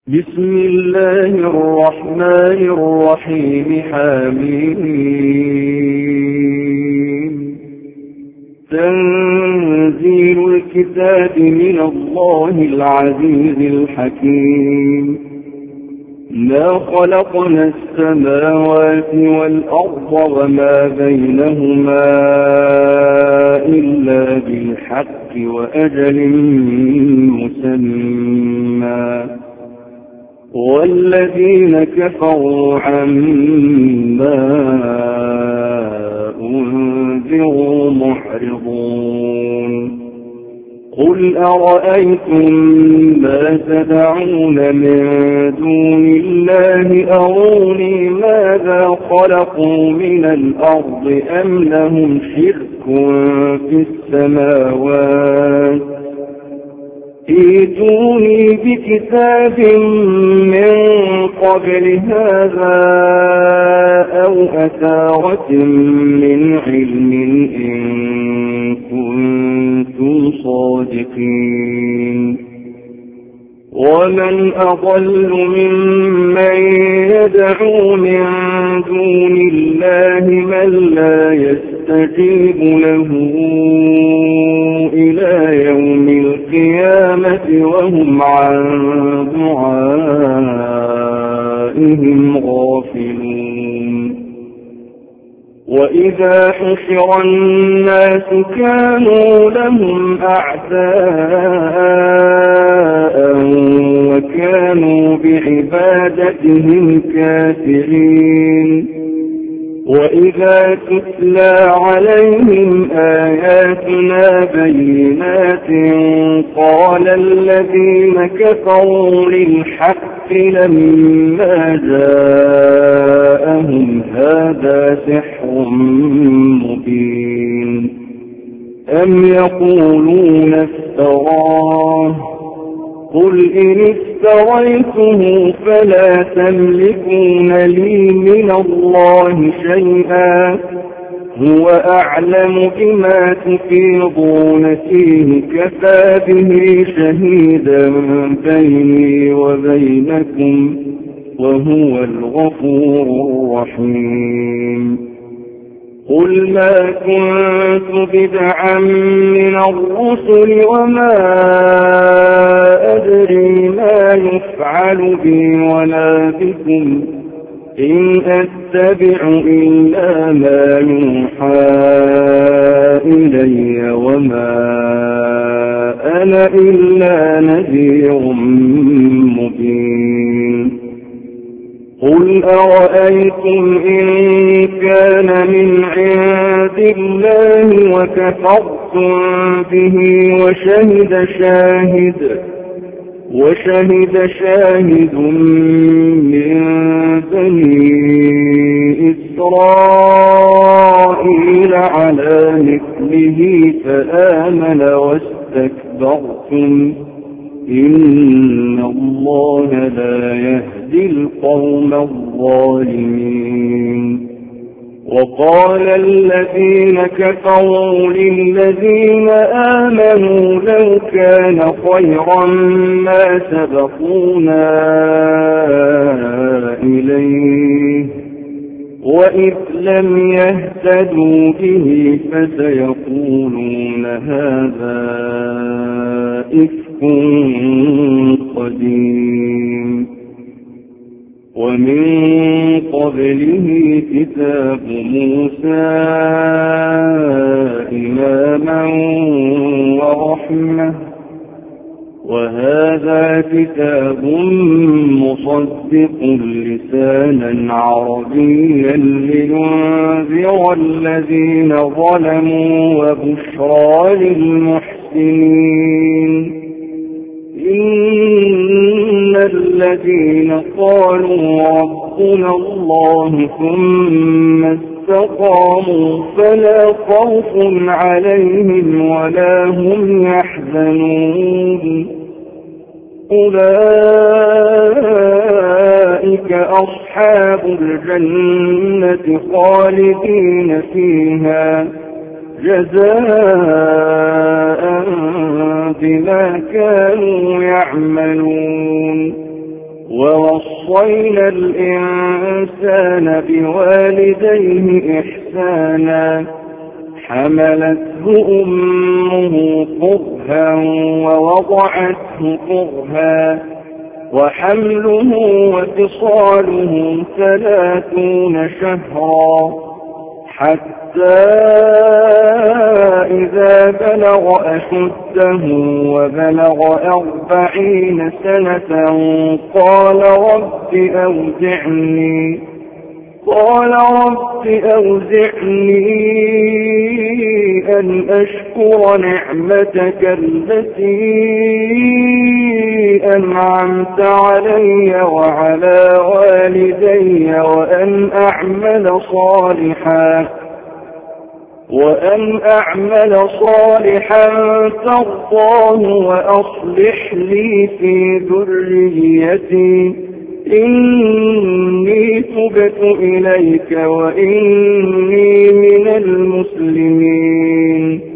بسم الله الرحمن الرحيم. حميم. تنزيل الكتاب من الله العزيز الحكيم. ما خلقنا السماوات والأرض وما بينهما إلا بالحق وأجل مسمى، والذين كفروا عما أنذروا معرضون. قل أرأيتم ما تدعون من دون الله أروني ماذا خلقوا من الأرض أم لهم شرك في السماوات، ائتوني بكتاب من قبل هذا أو أثارة من علم إن كنتم صادقين. ومن أضل ممن يدعو من دون الله من لا يستجيب له إلى يوم القيامة وهم عن دعائهم غافلون. وإذا حشر الناس كانوا لهم أعداء وكانوا بعبادتهم كافرين. وإذا تتلى عليهم آياتنا بينات قال الذين كفروا للحق لما جاءهم هذا سحر مبين. أم يقولون افتراه، قل إن افتريته فلا تملكون لي من الله شيئا، هو أعلم بما تفيضون فيه كفى به شهيدا بيني وبينكم وهو الغفور الرحيم. قل ما كنت بدعا من الرسل وما أدري ما يفعل بي ولا بكم، إن أتبع إلا ما يوحى إلي وما أنا إلا نذير مبين. قل أرأيتم إن كان من عند الله وكفرتم به وشهد شاهد من بني إسرائيل على مثله فآمن واستكبرتم، إن الله لا يهدي القوم الظالمين. وقال الذين كفروا للذين آمنوا لو كان خيرا ما سبقونا إليه، وإذ لم يهتدوا به فسيقولون هذا إفك قديم. ومن قبله كتاب موسى إماما ورحمة، وهذا كتاب مصدق لسانا عربيا لينذر الذين ظلموا وبشرى للمحسنين. إن الذين قالوا ربنا الله ثم استقاموا فلا خوف عليهم ولا هم يحزنون، أولئك أصحاب الجنة خالدين فيها جزاء بما كانوا يعملون. ووصينا الإنسان بوالديه إحسانا حملته أمه كرها ووضعته كرها وحمله وفصاله 30 شهرا حتى إذا بلغ أشده وبلغ 40 سنة قال رب أوزعني أن أشكر نعمتك التي أنعمت علي وعلى والدي وأن أعمل صالحا ترضاه وأصلح لي في ذريتي إني تبت إليك وإني من المسلمين.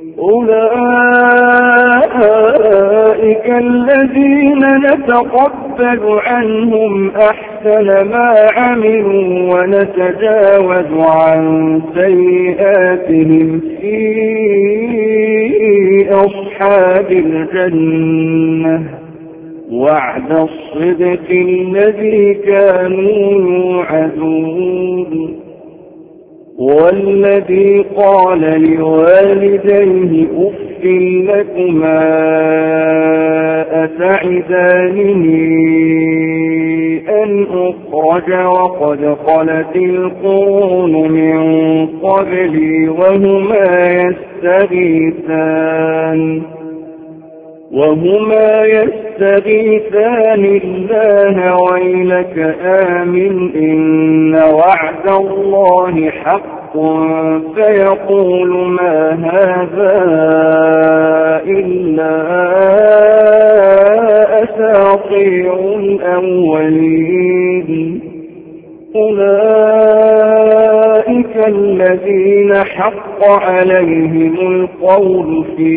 أولئك الذين نتقبل عنهم أحسن ما عملوا ونتجاوز عن سيئاتهم في أصحاب الجنة وعد الصدق الذي كانوا يوعدون. والذي قال لوالديه أف لكما أتعدانني أن أخرج وقد خلت القرون من قبلي وهما يستغيثان الله ويلك آمن إن وعد الله حق فيقول ما هذا إلا أساطير الأولين. أولئك الذين حق عليهم القول في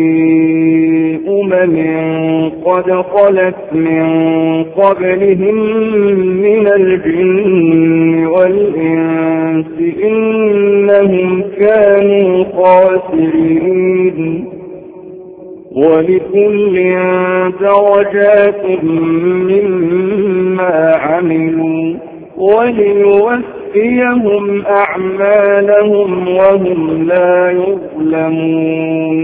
قد خلت من قبلهم من الجن والإنس إنهم كانوا خاسرين. ولكل درجات مما عملوا وليوفيهم أعمالهم وهم لا يظلمون.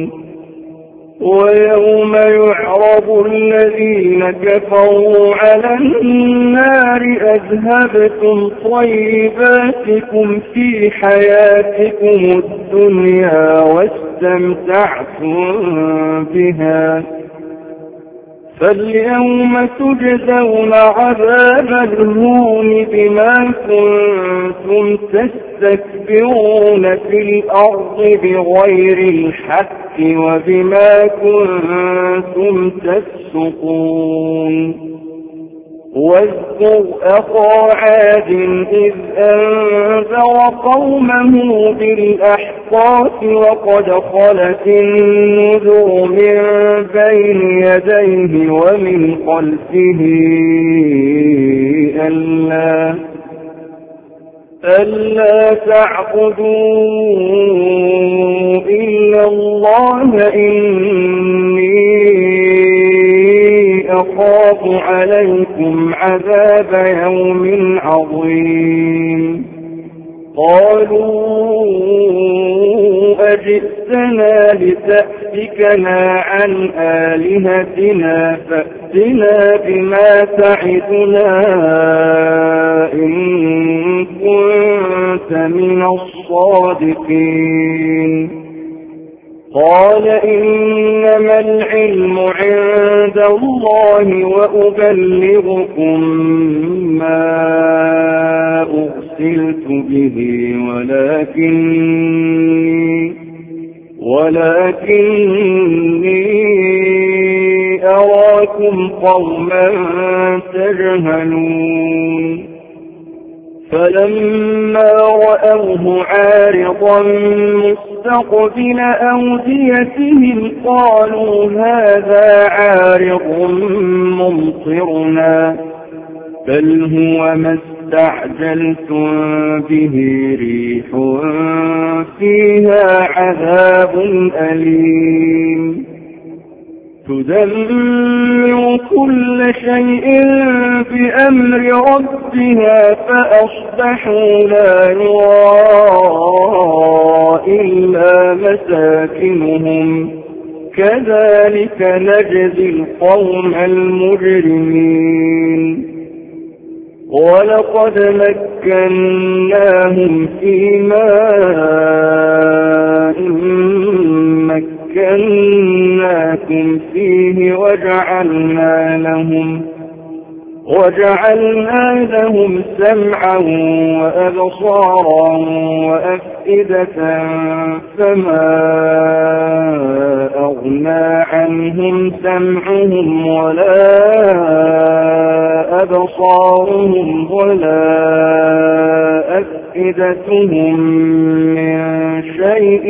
ويوم يعرض الذين كفروا على النار أذهبتم طيباتكم في حياتكم الدنيا واستمتعتم بها فاليوم تجزون عذاب الهون بما كنتم تستكبرون في الأرض بغير الحق وبما كنتم تفسقون. واذكر أخا عاد إذ أنذر قومه بالأحقاف وقد خلت النذر من بين يديه ومن خلفه ألا تعبدوا إلا الله إني أخاف عليكم عذاب يوم عظيم. قالوا أجئتنا لتأفكنا عن آلهتنا فأتنا بما تعدنا إن كنت من الصادقين. قال إنما العلم عند الله وأبلغكم ما أرسلت به ولكني أراكم قوما تجهلون. فلما رأوه عارضا مستقبل أوديتهم قالوا هذا عارض ممطرنا بل هو ما استعجلتم به ريح فيها عذاب أليم تدمر كل شيء بأمر ربها فأصبحوا لا يرى إلا مساكنهم كذلك نجزي القوم المجرمين ولقد مكناهم في ماء مكناكم فيه وجعلنا لهم سمعا وأبصارا وأفئدة فما أغنى عنهم سمعهم ولا أبصارهم ولا أفئدتهم من شيء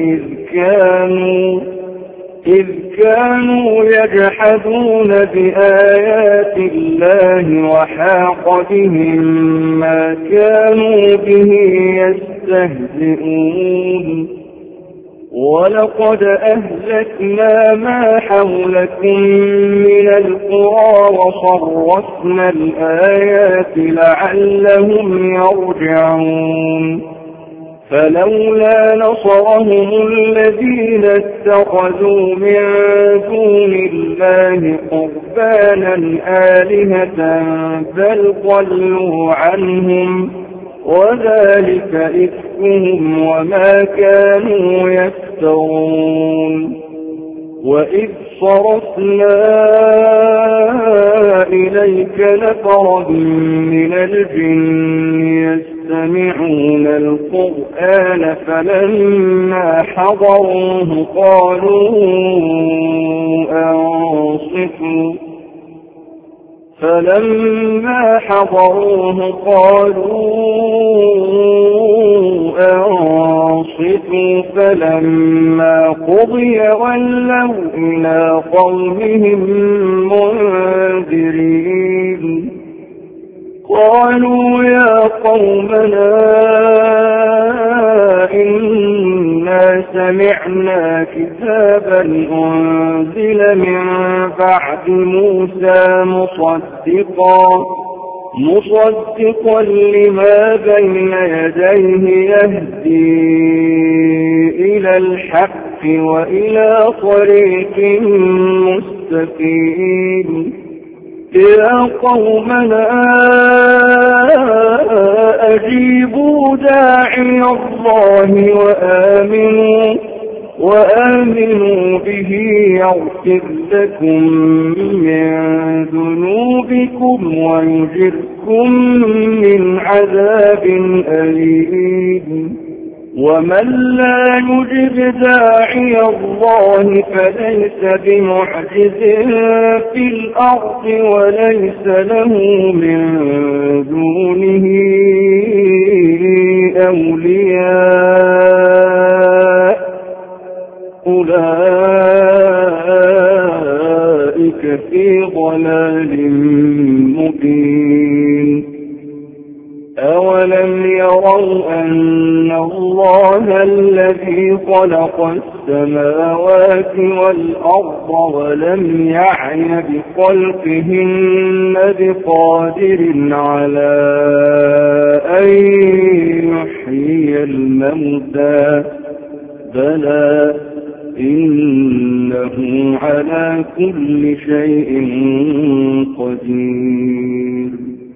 إذ كانوا يجحدون بآيات الله وحاق بهم ما كانوا به يستهزئون ولقد أهلكنا ما حولكم من القرى وصرفنا الآيات لعلهم يرجعون فلولا نصرهم الذين اتخذوا من دون الله قربانا آلهة بل ضلوا عنهم وذلك إفكهم وما كانوا يفترون وإذ صرفنا إليك نفرا من الجن يستمعون القرآن فلما حضروه قالوا أنصتوا فلما قضي ولوا إلى قومهم منذرين قالوا يا قومنا إنا سمعنا كتابا أنزل من بعد موسى مصدقا لما بين يديه يهدي إلى الحق وإلى طريق مستقيم يا قومنا أجيبوا داعي الله وآمنوا به يغفر لكم من ذنوبكم ويجركم من عذاب أليم ومن لا يجب داعي الله فليس بمعجز في الأرض وليس له من دونه أولياء أولئك في ضلال مبين أولم يروا أن الله الذي خلق السماوات والأرض ولم يعي بخلقهن بقادر على أن يحيي الموتى بلى إنه على كل شيء قدير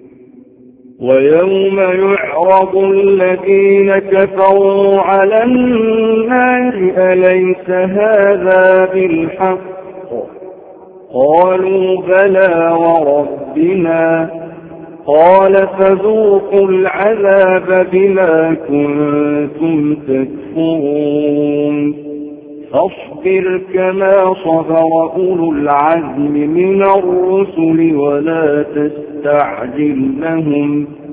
ويوم يعرض الذين كفروا على النار أليس هذا بالحق قالوا بلى وربنا قال فذوقوا العذاب بما كنتم تكفرون فاصبر كما صبر أولو العزم من الرسل ولا تستعجل لهم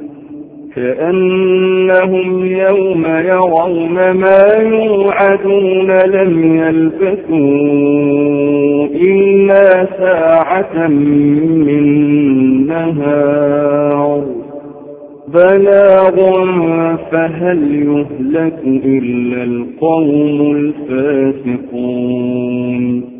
كأنهم يوم يرون ما يوعدون لم يلبثوا إلا ساعة من نهار بلاغا فهل يهلك إلا القوم الفاسقون